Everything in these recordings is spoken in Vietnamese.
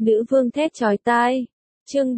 Nữ vương thét chói tai. Chương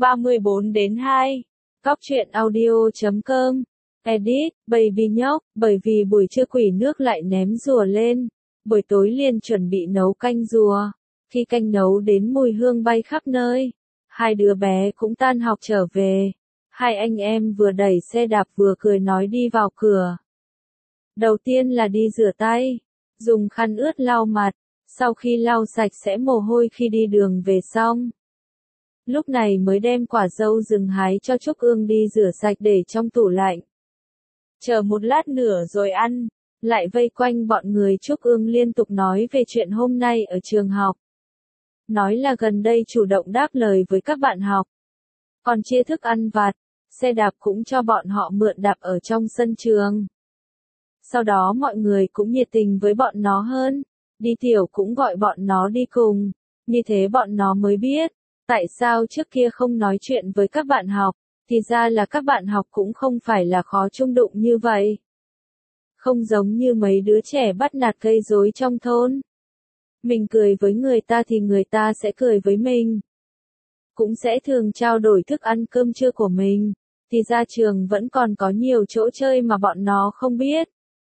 34-2. Cóc truyện audio.com. Edit, baby nhóc, bởi vì buổi trưa quỷ nước lại ném rùa lên. Buổi tối liền chuẩn bị nấu canh rùa. Khi canh nấu đến mùi hương bay khắp nơi. Hai đứa bé cũng tan học trở về. Hai anh em vừa đẩy xe đạp vừa cười nói đi vào cửa. Đầu tiên là đi rửa tay. Dùng khăn ướt lau mặt. Sau khi lau sạch sẽ mồ hôi khi đi đường về xong. Lúc này mới đem quả dâu rừng hái cho Trúc Ương đi rửa sạch để trong tủ lạnh. Chờ một lát nữa rồi ăn, lại vây quanh bọn người Trúc Ương liên tục nói về chuyện hôm nay ở trường học. Nói là gần đây chủ động đáp lời với các bạn học. Còn chia thức ăn vặt, xe đạp cũng cho bọn họ mượn đạp ở trong sân trường. Sau đó mọi người cũng nhiệt tình với bọn nó hơn, đi tiểu cũng gọi bọn nó đi cùng, như thế bọn nó mới biết. Tại sao trước kia không nói chuyện với các bạn học, thì ra là các bạn học cũng không phải là khó chung đụng như vậy. Không giống như mấy đứa trẻ bắt nạt gây rối trong thôn. Mình cười với người ta thì người ta sẽ cười với mình. Cũng sẽ thường trao đổi thức ăn cơm trưa của mình, thì ra trường vẫn còn có nhiều chỗ chơi mà bọn nó không biết.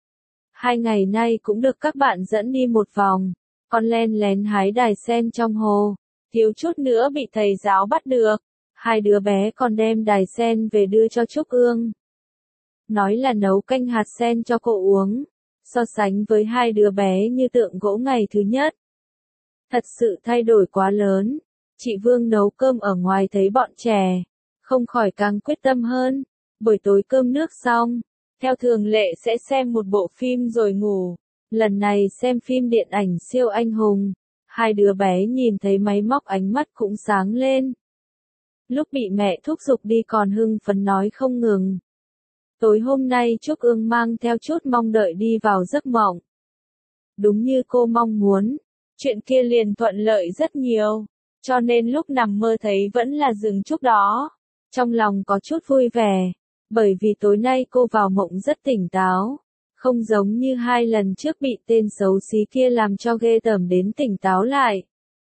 2 ngày nay cũng được các bạn dẫn đi một vòng, còn len lén hái đài sen trong hồ. Thiếu chút nữa bị thầy giáo bắt được. Hai đứa bé còn đem đài sen về đưa cho Trúc Ương. Nói là nấu canh hạt sen cho cô uống. So sánh với hai đứa bé như tượng gỗ ngày thứ nhất. Thật sự thay đổi quá lớn. Chị Vương nấu cơm ở ngoài thấy bọn trẻ. Không khỏi càng quyết tâm hơn. Buổi tối cơm nước xong. Theo thường lệ sẽ xem một bộ phim rồi ngủ. Lần này xem phim điện ảnh siêu anh hùng. Hai đứa bé nhìn thấy máy móc ánh mắt cũng sáng lên. Lúc bị mẹ thúc giục đi còn hưng phấn nói không ngừng. Tối hôm nay Trúc Ương mang theo chút mong đợi đi vào giấc mộng. Đúng như cô mong muốn, chuyện kia liền thuận lợi rất nhiều, cho nên lúc nằm mơ thấy vẫn là rừng trúc đó. Trong lòng có chút vui vẻ, bởi vì tối nay cô vào mộng rất tỉnh táo. Không giống như 2 lần trước bị tên xấu xí kia làm cho ghê tởm đến tỉnh táo lại.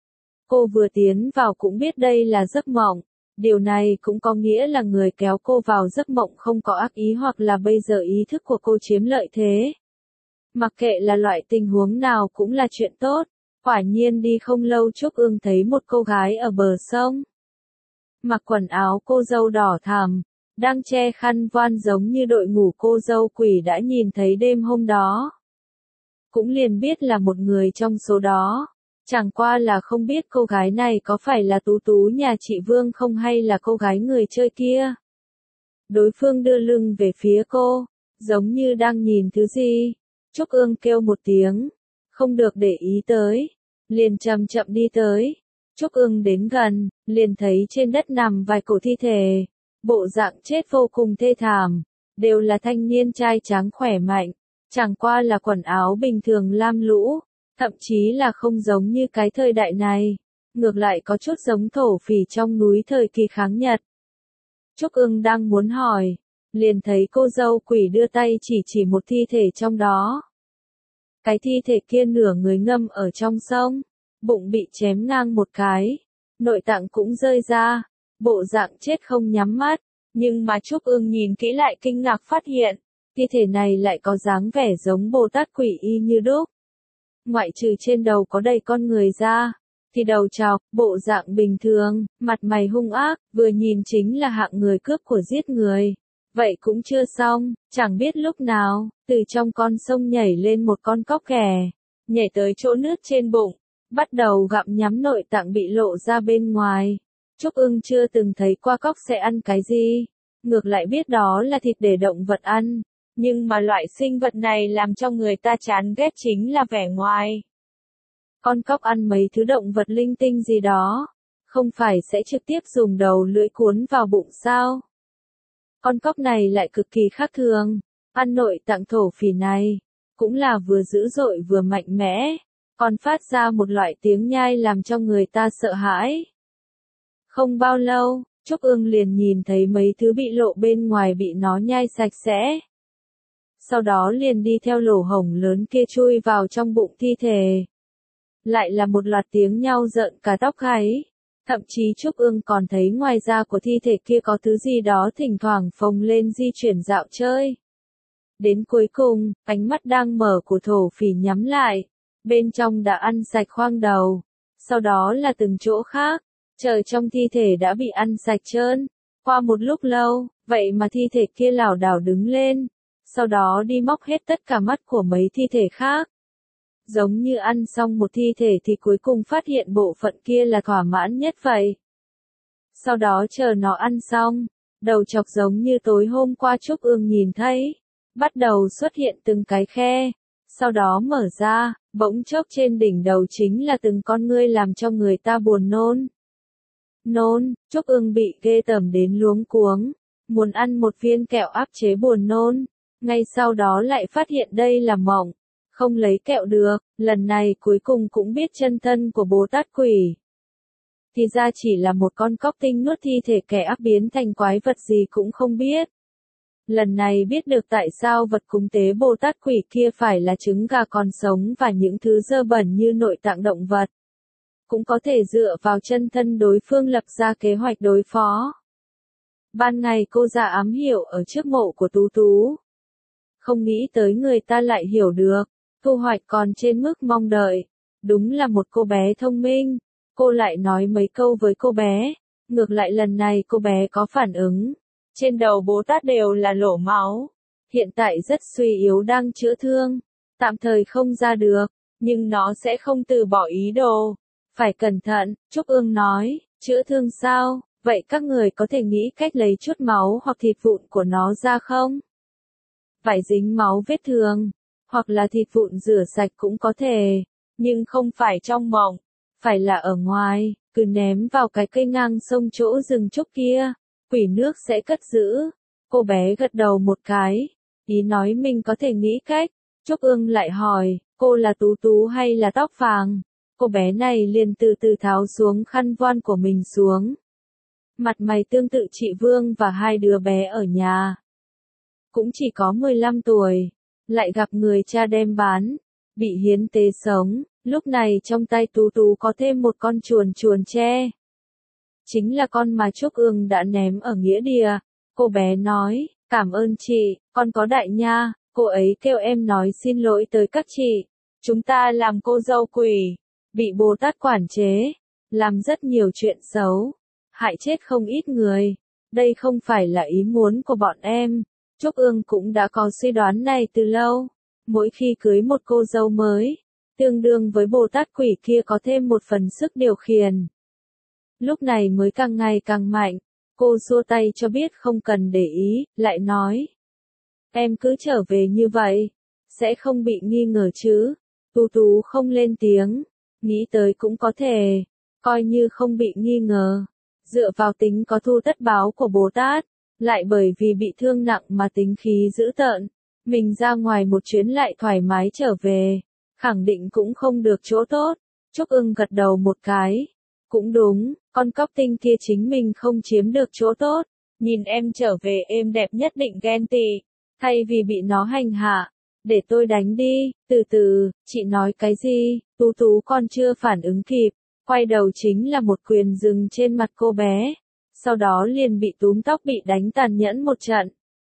Cô vừa tiến vào cũng biết đây là giấc mộng. Điều này cũng có nghĩa là người kéo cô vào giấc mộng không có ác ý hoặc là bây giờ ý thức của cô chiếm lợi thế. Mặc kệ là loại tình huống nào cũng là chuyện tốt. Quả nhiên đi không lâu Trúc Ương thấy một cô gái ở bờ sông. Mặc quần áo cô dâu đỏ thắm. Đang che khăn voan giống như đội ngũ cô dâu quỷ đã nhìn thấy đêm hôm đó. Cũng liền biết là một người trong số đó. Chẳng qua là không biết cô gái này có phải là Tú Tú nhà chị Vương không hay là cô gái người chơi kia. Đối phương đưa lưng về phía cô, giống như đang nhìn thứ gì. Trúc Ương kêu một tiếng, không được để ý tới, liền chậm chậm đi tới. Trúc Ương đến gần, liền thấy trên đất nằm vài cổ thi thể. Bộ dạng chết vô cùng thê thảm, đều là thanh niên trai tráng khỏe mạnh, chẳng qua là quần áo bình thường lam lũ, thậm chí là không giống như cái thời đại này, ngược lại có chút giống thổ phỉ trong núi thời kỳ kháng Nhật. Trúc Ương đang muốn hỏi, liền thấy cô dâu quỷ đưa tay chỉ một thi thể trong đó. Cái thi thể kia nửa người ngâm ở trong sông, bụng bị chém ngang một cái, nội tạng cũng rơi ra. Bộ dạng chết không nhắm mắt, nhưng mà Trúc Ương nhìn kỹ lại kinh ngạc phát hiện, thi thể này lại có dáng vẻ giống Bồ Tát quỷ y như đúc. Ngoại trừ trên đầu có đầy con người ra, thì đầu trọc, bộ dạng bình thường, mặt mày hung ác, vừa nhìn chính là hạng người cướp của giết người. Vậy cũng chưa xong, chẳng biết lúc nào, từ trong con sông nhảy lên một con cóc ghẻ, nhảy tới chỗ nước trên bụng, bắt đầu gặm nhắm nội tạng bị lộ ra bên ngoài. Trúc Ương chưa từng thấy qua cóc sẽ ăn cái gì, ngược lại biết đó là thịt để động vật ăn, nhưng mà loại sinh vật này làm cho người ta chán ghét chính là vẻ ngoài. Con cóc ăn mấy thứ động vật linh tinh gì đó, không phải sẽ trực tiếp dùng đầu lưỡi cuốn vào bụng sao? Con cóc này lại cực kỳ khác thường, ăn nội tạng thổ phỉ này, cũng là vừa dữ dội vừa mạnh mẽ, còn phát ra một loại tiếng nhai làm cho người ta sợ hãi. Không bao lâu, Trúc Ương liền nhìn thấy mấy thứ bị lộ bên ngoài bị nó nhai sạch sẽ. Sau đó liền đi theo lỗ hổng lớn kia chui vào trong bụng thi thể. Lại là một loạt tiếng nhau rợn cả tóc gáy. Thậm chí Trúc Ương còn thấy ngoài da của thi thể kia có thứ gì đó thỉnh thoảng phồng lên di chuyển dạo chơi. Đến cuối cùng, ánh mắt đang mở của thổ phỉ nhắm lại. Bên trong đã ăn sạch khoang đầu. Sau đó là từng chỗ khác. Trời trong thi thể đã bị ăn sạch trơn. Qua một lúc lâu, vậy mà thi thể kia lảo đảo đứng lên. Sau đó đi móc hết tất cả mắt của mấy thi thể khác. Giống như ăn xong một thi thể thì cuối cùng phát hiện bộ phận kia là thỏa mãn nhất vậy. Sau đó chờ nó ăn xong, đầu chọc giống như tối hôm qua Trúc Ương nhìn thấy, bắt đầu xuất hiện từng cái khe, sau đó mở ra, bỗng chốc trên đỉnh đầu chính là từng con ngươi làm cho người ta buồn nôn. Nôn, Trúc Ương bị ghê tởm đến luống cuống, muốn ăn một viên kẹo áp chế buồn nôn, ngay sau đó lại phát hiện đây là mộng. Không lấy kẹo được, lần này cuối cùng cũng biết chân thân của Bồ Tát Quỷ. Thì ra chỉ là một con cóc tinh nuốt thi thể kẻ ác biến thành quái vật gì cũng không biết. Lần này biết được tại sao vật cúng tế Bồ Tát Quỷ kia phải là trứng gà còn sống và những thứ dơ bẩn như nội tạng động vật. Cũng có thể dựa vào chân thân đối phương lập ra kế hoạch đối phó. Ban ngày cô già ám hiệu ở trước mộ của Tú Tú. Không nghĩ tới người ta lại hiểu được. Thu hoạch còn trên mức mong đợi. Đúng là một cô bé thông minh. Cô lại nói mấy câu với cô bé. Ngược lại lần này cô bé có phản ứng. Trên đầu Bồ Tát đều là lỗ máu. Hiện tại rất suy yếu đang chữa thương. Tạm thời không ra được. Nhưng nó sẽ không từ bỏ ý đồ. Phải cẩn thận, Trúc Ương nói. Chữa thương sao? Vậy các người có thể nghĩ cách lấy chút máu hoặc thịt vụn của nó ra không? Phải dính máu vết thương. Hoặc là thịt vụn rửa sạch cũng có thể, nhưng không phải trong mộng, phải là ở ngoài, cứ ném vào cái cây ngang sông chỗ rừng trúc kia, quỷ nước sẽ cất giữ. Cô bé gật đầu một cái, ý nói mình có thể nghĩ cách. Trúc Ương lại hỏi, cô là Tú Tú hay là tóc vàng? Cô bé này liền từ từ tháo xuống khăn voan của mình xuống. Mặt mày tương tự chị Vương và hai đứa bé ở nhà. Cũng chỉ có 15 tuổi. Lại gặp người cha đem bán, bị hiến tế sống, lúc này trong tay Tú Tú có thêm một con chuồn chuồn tre. Chính là con mà Trúc Ương đã ném ở nghĩa địa. Cô bé nói, cảm ơn chị, con có đại nha, cô ấy kêu em nói xin lỗi tới các chị. Chúng ta làm cô dâu quỷ, bị Bồ Tát quản chế, làm rất nhiều chuyện xấu, hại chết không ít người. Đây không phải là ý muốn của bọn em. Trúc Ương cũng đã có suy đoán này từ lâu. Mỗi khi cưới một cô dâu mới, tương đương với Bồ Tát Quỷ kia có thêm một phần sức điều khiển. Lúc này mới càng ngày càng mạnh, cô xua tay cho biết không cần để ý, lại nói. Em cứ trở về như vậy, sẽ không bị nghi ngờ chứ. Tú Tú không lên tiếng, nghĩ tới cũng có thể, coi như không bị nghi ngờ. Dựa vào tính có thu tất báo của Bồ Tát. Lại bởi vì bị thương nặng mà tính khí dữ tợn, mình ra ngoài một chuyến lại thoải mái trở về, khẳng định cũng không được chỗ tốt. Trúc Ương gật đầu một cái. Cũng đúng, con cóc tinh kia chính mình không chiếm được chỗ tốt. Nhìn em trở về êm đẹp nhất định ghen tị, thay vì bị nó hành hạ. Để tôi đánh đi, từ từ, chị nói cái gì? Tú Tú còn chưa phản ứng kịp, quay đầu chính là một quyền dừng trên mặt cô bé. Sau đó liền bị túm tóc bị đánh tàn nhẫn một trận.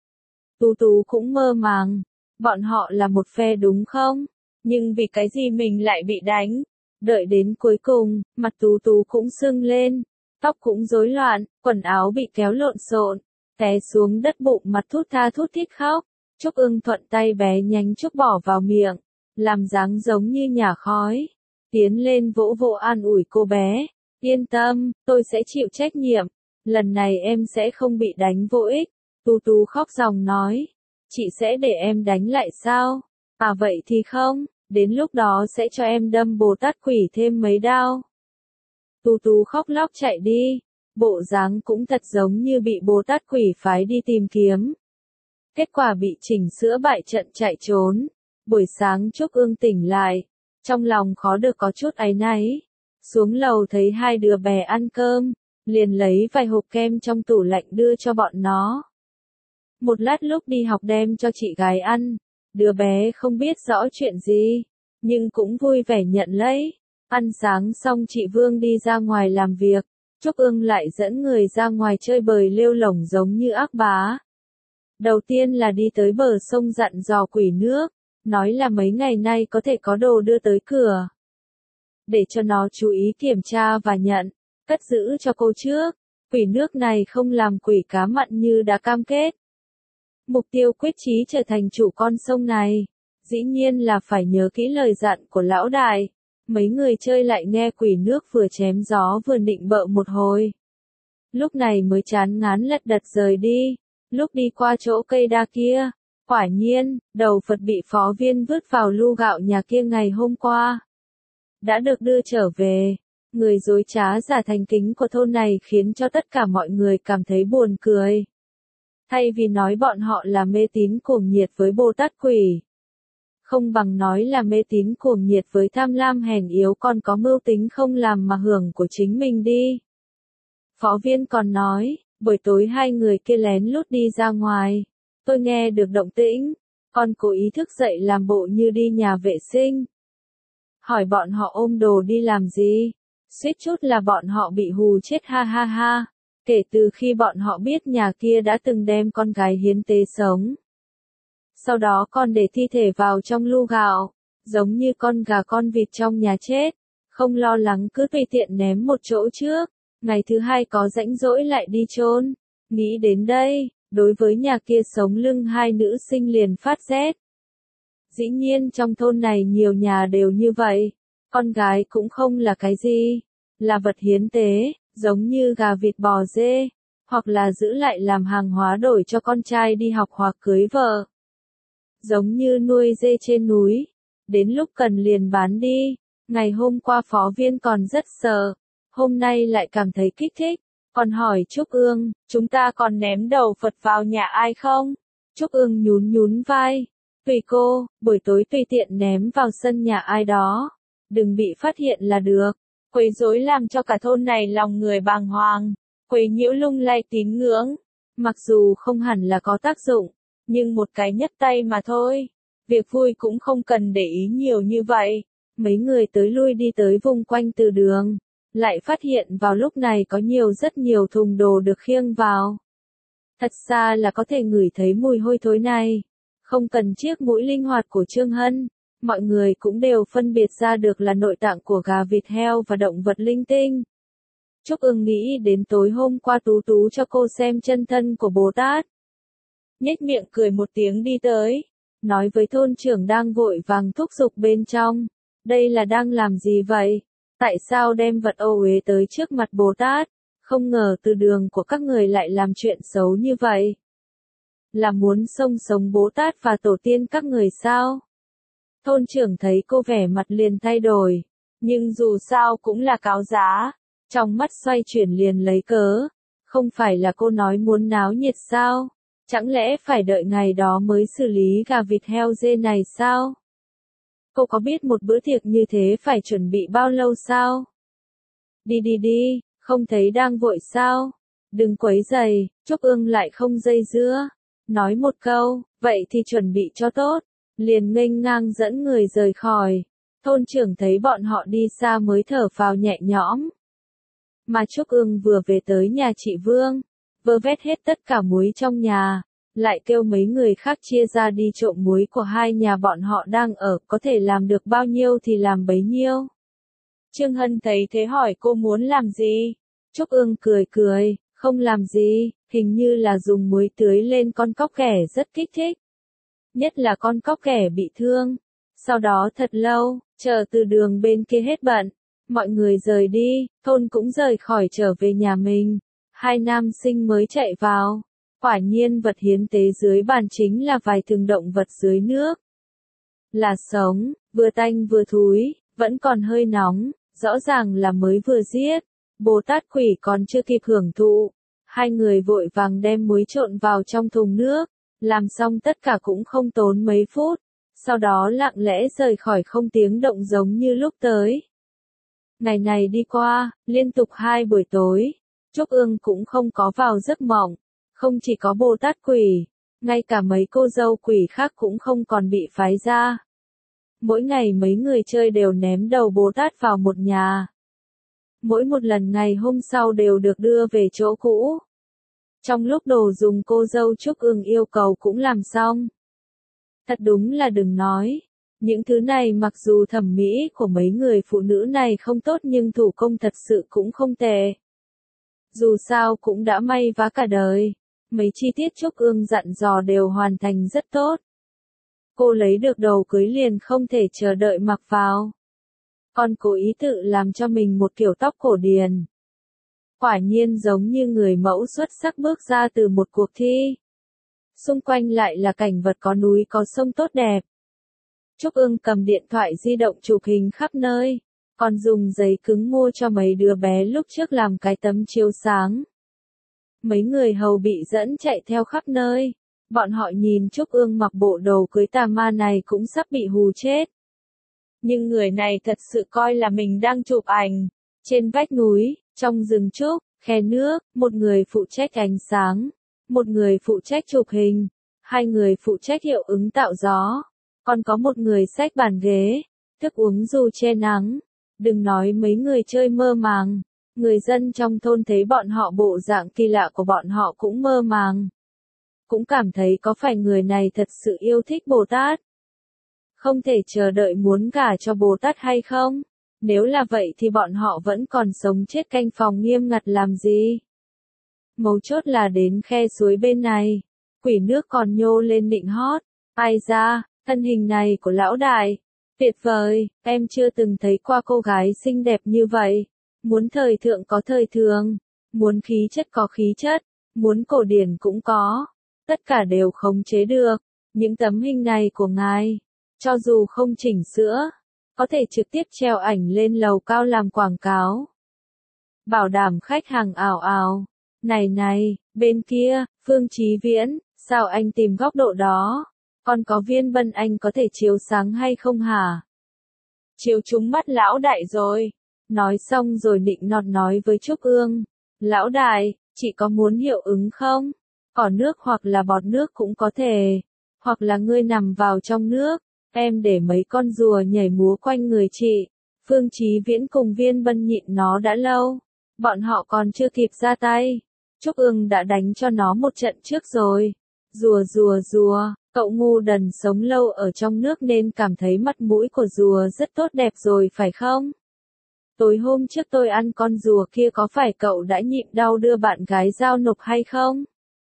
Tú Tú cũng mơ màng, bọn họ là một phe đúng không? Nhưng vì cái gì mình lại bị đánh? Đợi đến cuối cùng, mặt Tú Tú cũng sưng lên, tóc cũng rối loạn, quần áo bị kéo lộn xộn, té xuống đất bụng mặt thút tha thút thít khóc. Trúc Ương thuận tay bé nhánh trúc bỏ vào miệng, làm dáng giống như nhả khói. Tiến lên vỗ vỗ an ủi cô bé, yên tâm, tôi sẽ chịu trách nhiệm. Lần này em sẽ không bị đánh vô ích. Tú Tú khóc ròng nói. Chị sẽ để em đánh lại sao? À vậy thì không, đến lúc đó sẽ cho em đâm Bồ Tát Quỷ thêm mấy đao. Tú Tú khóc lóc chạy đi. Bộ dáng cũng thật giống như bị Bồ Tát Quỷ phái đi tìm kiếm. Kết quả bị chỉnh sữa bại trận chạy trốn. Buổi sáng Trúc Ương tỉnh lại. Trong lòng khó được có chút áy náy. Xuống lầu thấy hai đứa bé ăn cơm. Liền lấy vài hộp kem trong tủ lạnh đưa cho bọn nó. Một lát lúc đi học đem cho chị gái ăn, đứa bé không biết rõ chuyện gì, nhưng cũng vui vẻ nhận lấy. Ăn sáng xong chị Vương đi ra ngoài làm việc, Trúc Ương lại dẫn người ra ngoài chơi bời lêu lổng giống như ác bá. Đầu tiên là đi tới bờ sông dặn dò quỷ nước, nói là mấy ngày nay có thể có đồ đưa tới cửa. Để cho nó chú ý kiểm tra và nhận, cất giữ cho cô trước. Quỷ nước này không làm quỷ cá mặn như đã cam kết. Mục tiêu quyết chí trở thành chủ con sông này, dĩ nhiên là phải nhớ kỹ lời dặn của lão đại. Mấy người chơi lại nghe quỷ nước vừa chém gió vừa nịnh bợ một hồi. Lúc này mới chán ngán lật đật rời đi. Lúc đi qua chỗ cây đa kia, quả nhiên, đầu Phật bị phó viên vứt vào lu gạo nhà kia ngày hôm qua. Đã được đưa trở về. Người dối trá giả thành kính của thôn này khiến cho tất cả mọi người cảm thấy buồn cười. Thay vì nói bọn họ là mê tín cuồng nhiệt với Bồ Tát quỷ, không bằng nói là mê tín cuồng nhiệt với tham lam hèn yếu còn có mưu tính không làm mà hưởng của chính mình đi. Phó viên còn nói, buổi tối hai người kia lén lút đi ra ngoài, tôi nghe được động tĩnh, còn cố ý thức dậy làm bộ như đi nhà vệ sinh. Hỏi bọn họ ôm đồ đi làm gì? Suýt chút là bọn họ bị hù chết ha ha ha, kể từ khi bọn họ biết nhà kia đã từng đem con gái hiến tế sống. Sau đó còn để thi thể vào trong lu gạo, giống như con gà con vịt trong nhà chết, không lo lắng cứ tùy tiện ném một chỗ trước, ngày thứ hai có rãnh rỗi lại đi chôn. Nghĩ đến đây, đối với nhà kia sống lưng hai nữ sinh liền phát rét. Dĩ nhiên trong thôn này nhiều nhà đều như vậy, con gái cũng không là cái gì, là vật hiến tế, giống như gà vịt bò dê, hoặc là giữ lại làm hàng hóa đổi cho con trai đi học hoặc cưới vợ. Giống như nuôi dê trên núi, đến lúc cần liền bán đi. Ngày hôm qua phó viên còn rất sợ, hôm nay lại cảm thấy kích thích, còn hỏi Trúc Ương, chúng ta còn ném đầu Phật vào nhà ai không? Trúc Ương nhún nhún vai, tùy cô, buổi tối tùy tiện ném vào sân nhà ai đó, đừng bị phát hiện là được. Quấy rối làm cho cả thôn này lòng người bàng hoàng, quấy nhiễu lung lay tín ngưỡng, mặc dù không hẳn là có tác dụng, nhưng một cái nhấc tay mà thôi, việc vui cũng không cần để ý nhiều như vậy. Mấy người tới lui đi tới vùng quanh từ đường, lại phát hiện vào lúc này có rất nhiều thùng đồ được khiêng vào. Thật ra là có thể ngửi thấy mùi hôi thối này, không cần chiếc mũi linh hoạt của Trương Hân, mọi người cũng đều phân biệt ra được là nội tạng của gà vịt heo và động vật linh tinh. Trúc Ưng nghĩ đến tối hôm qua Tú Tú cho cô xem chân thân của Bồ Tát. Nhếch miệng cười một tiếng đi tới, nói với thôn trưởng đang vội vàng thúc giục bên trong, đây là đang làm gì vậy? Tại sao đem vật ô uế tới trước mặt Bồ Tát? Không ngờ từ đường của các người lại làm chuyện xấu như vậy. Là muốn xông sống Bồ Tát và tổ tiên các người sao? Thôn trưởng thấy cô vẻ mặt liền thay đổi, nhưng dù sao cũng là cáo giá, trong mắt xoay chuyển liền lấy cớ, không phải là cô nói muốn náo nhiệt sao? Chẳng lẽ phải đợi ngày đó mới xử lý gà vịt heo dê này sao? Cô có biết một bữa tiệc như thế phải chuẩn bị bao lâu sao? Đi đi đi, không thấy đang vội sao? Đừng quấy rầy, Trúc Ương lại không dây dưa. Nói một câu, vậy thì chuẩn bị cho tốt. Liền nghênh ngang dẫn người rời khỏi. Thôn trưởng thấy bọn họ đi xa mới thở phào nhẹ nhõm. Mà Trúc Ương vừa về tới nhà chị Vương, vơ vét hết tất cả muối trong nhà, lại kêu mấy người khác chia ra đi trộm muối của hai nhà bọn họ đang ở, có thể làm được bao nhiêu thì làm bấy nhiêu. Trương Hân thấy thế hỏi cô muốn làm gì? Trúc Ương cười cười, không làm gì, hình như là dùng muối tưới lên con cóc ghẻ rất kích thích. Nhất là con cóc ghẻ bị thương. Sau đó thật lâu, chờ từ đường bên kia hết bận, mọi người rời đi, thôn cũng rời khỏi trở về nhà mình. Hai nam sinh mới chạy vào. Quả nhiên vật hiến tế dưới bàn chính là vài thừng động vật dưới nước. Là sống, vừa tanh vừa thúi, vẫn còn hơi nóng, rõ ràng là mới vừa giết. Bồ Tát quỷ còn chưa kịp hưởng thụ. Hai người vội vàng đem muối trộn vào trong thùng nước, làm xong tất cả cũng không tốn mấy phút. Sau đó lặng lẽ rời khỏi không tiếng động giống như lúc tới. Ngày này đi qua, liên tục 2 buổi tối, Trúc Ương cũng không có vào giấc mộng. Không chỉ có Bồ Tát quỷ, ngay cả mấy cô dâu quỷ khác cũng không còn bị phái ra. Mỗi ngày mấy người chơi đều ném đầu Bồ Tát vào một nhà. mỗi một lần ngày hôm sau đều được đưa về chỗ cũ. Trong lúc đồ dùng cô dâu Trúc Ưng yêu cầu cũng làm xong. Thật đúng là đừng nói. Những thứ này mặc dù thẩm mỹ của mấy người phụ nữ này không tốt nhưng thủ công thật sự cũng không tệ. Dù sao cũng đã may vá cả đời. Mấy chi tiết Trúc Ưng dặn dò đều hoàn thành rất tốt. Cô lấy được đồ cưới liền không thể chờ đợi mặc vào. Còn cố ý tự làm cho mình một kiểu tóc cổ điển. Quả nhiên giống như người mẫu xuất sắc bước ra từ một cuộc thi. Xung quanh lại là cảnh vật có núi có sông tốt đẹp. Trúc Ưng cầm điện thoại di động chụp hình khắp nơi, còn dùng giấy cứng mua cho mấy đứa bé lúc trước làm cái tấm chiếu sáng. Mấy người hầu bị dẫn chạy theo khắp nơi, bọn họ nhìn Trúc Ưng mặc bộ đồ cưới tà ma này cũng sắp bị hù chết. Nhưng người này thật sự coi là mình đang chụp ảnh. Trên vách núi, trong rừng trúc, khe nước, một người phụ trách ánh sáng, một người phụ trách chụp hình, hai người phụ trách hiệu ứng tạo gió, còn có một người xách bàn ghế, thức uống dù che nắng. Đừng nói mấy người chơi mơ màng, người dân trong thôn thấy bọn họ bộ dạng kỳ lạ của bọn họ cũng mơ màng. Cũng cảm thấy có phải người này thật sự yêu thích Bồ Tát. Không thể chờ đợi muốn gả cho Bồ Tát hay không? Nếu là vậy thì bọn họ vẫn còn sống chết canh phòng nghiêm ngặt làm gì? Mấu chốt là đến khe suối bên này, quỷ nước còn nhô lên nịnh hót. Ai ra, thân hình này của lão đại, tuyệt vời, em chưa từng thấy qua cô gái xinh đẹp như vậy. Muốn thời thượng có thời thường, muốn khí chất có khí chất, muốn cổ điển cũng có. Tất cả đều khống chế được. Những tấm hình này của ngài, cho dù không chỉnh sửa, có thể trực tiếp treo ảnh lên lầu cao làm quảng cáo. Bảo đảm khách hàng ào ào. Này này, bên kia, Phương Chí Viễn, sao anh tìm góc độ đó? Còn có Viên Bân anh có thể chiếu sáng hay không hả? Chiếu trúng mắt lão đại rồi. Nói xong rồi nịnh nọt nói với Trúc Ương. Lão đại, chị có muốn hiệu ứng không? Cỏ nước hoặc là bọt nước cũng có thể. Hoặc là ngươi nằm vào trong nước, em để mấy con rùa nhảy múa quanh người chị. Phương Chí Viễn cùng Viên Bân nhịn nó đã lâu. Bọn họ còn chưa kịp ra tay. Trúc Ương đã đánh cho nó một trận trước rồi. Rùa rùa rùa, cậu ngu đần sống lâu ở trong nước nên cảm thấy mặt mũi của rùa rất tốt đẹp rồi phải không? Tối hôm trước tôi ăn con rùa kia có phải cậu đã nhịn đau đưa bạn gái giao nộp hay không?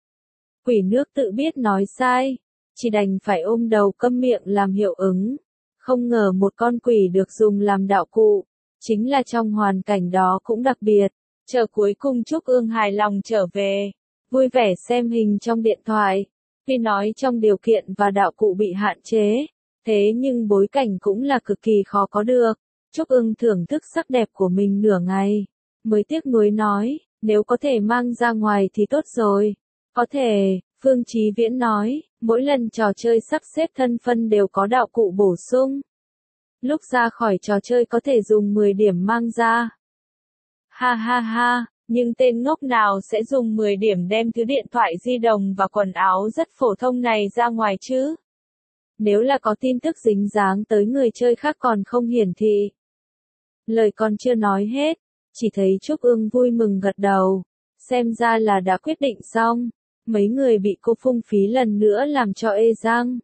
Quỷ nước tự biết nói sai, chỉ đành phải ôm đầu câm miệng làm hiệu ứng. Không ngờ một con quỷ được dùng làm đạo cụ, chính là trong hoàn cảnh đó cũng đặc biệt. Chờ cuối cùng Trúc Ương hài lòng trở về, vui vẻ xem hình trong điện thoại. Tuy nói trong điều kiện và đạo cụ bị hạn chế, thế nhưng bối cảnh cũng là cực kỳ khó có được. Trúc Ương thưởng thức sắc đẹp của mình nửa ngày, mới tiếc nuối nói, nếu có thể mang ra ngoài thì tốt rồi. Có thể, Phương Chí Viễn nói, mỗi lần trò chơi sắp xếp thân phân đều có đạo cụ bổ sung. Lúc ra khỏi trò chơi có thể dùng 10 điểm mang ra. Ha ha ha, nhưng tên ngốc nào sẽ dùng 10 điểm đem thứ điện thoại di động và quần áo rất phổ thông này ra ngoài chứ? Nếu là có tin tức dính dáng tới người chơi khác còn không hiển thị. Lời còn chưa nói hết, chỉ thấy Trúc Ương vui mừng gật đầu. Xem ra là đã quyết định xong. Mấy người bị cô phung phí lần nữa làm cho ê răng.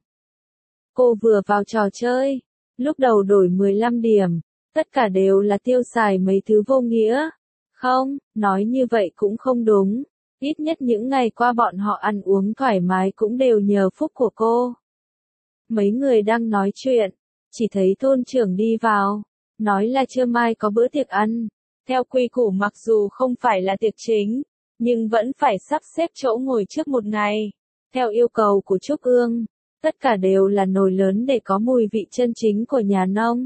Cô vừa vào trò chơi, lúc đầu đổi 15 điểm, tất cả đều là tiêu xài mấy thứ vô nghĩa. Không, nói như vậy cũng không đúng. Ít nhất những ngày qua bọn họ ăn uống thoải mái cũng đều nhờ phúc của cô. Mấy người đang nói chuyện, chỉ thấy thôn trưởng đi vào, nói là trưa mai có bữa tiệc ăn. Theo quy củ mặc dù không phải là tiệc chính, nhưng vẫn phải sắp xếp chỗ ngồi trước một ngày. Theo yêu cầu của Trúc Ương, tất cả đều là nồi lớn để có mùi vị chân chính của nhà nông.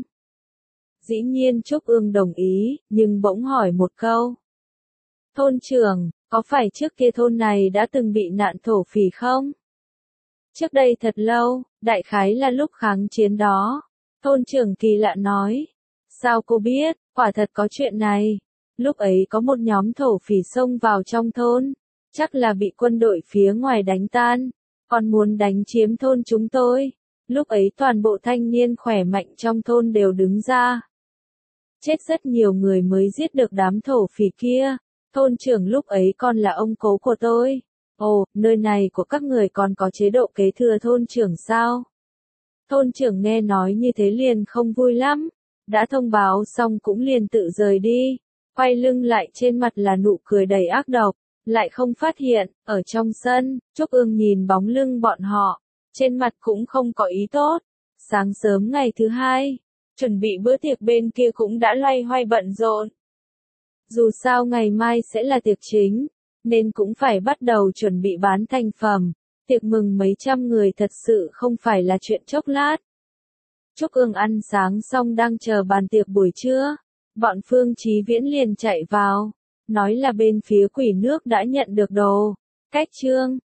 Dĩ nhiên Trúc Ương đồng ý, nhưng bỗng hỏi một câu. Thôn trưởng, có phải trước kia thôn này đã từng bị nạn thổ phỉ không? Trước đây thật lâu, đại khái là lúc kháng chiến đó. Thôn trưởng kỳ lạ nói. Sao cô biết, quả thật có chuyện này. Lúc ấy có một nhóm thổ phỉ xông vào trong thôn. Chắc là bị quân đội phía ngoài đánh tan. Còn muốn đánh chiếm thôn chúng tôi. Lúc ấy toàn bộ thanh niên khỏe mạnh trong thôn đều đứng ra. chết rất nhiều người mới giết được đám thổ phỉ kia. Thôn trưởng lúc ấy còn là ông cố của tôi. Ồ, nơi này của các người còn có chế độ kế thừa thôn trưởng sao? Thôn trưởng nghe nói như thế liền không vui lắm. Đã thông báo xong cũng liền tự rời đi. Quay lưng lại trên mặt là nụ cười đầy ác độc. Lại không phát hiện, ở trong sân, Trúc Ương nhìn bóng lưng bọn họ. Trên mặt cũng không có ý tốt. Sáng sớm ngày thứ hai, chuẩn bị bữa tiệc bên kia cũng đã loay hoay bận rộn. Dù sao ngày mai sẽ là tiệc chính, nên cũng phải bắt đầu chuẩn bị bán thành phẩm. Tiệc mừng mấy trăm người thật sự không phải là chuyện chốc lát. Trúc Ương ăn sáng xong đang chờ bàn tiệc buổi trưa. Bọn Phương Chí Viễn liền chạy vào, nói là bên phía Quỷ Nước đã nhận được đồ. Cách trương,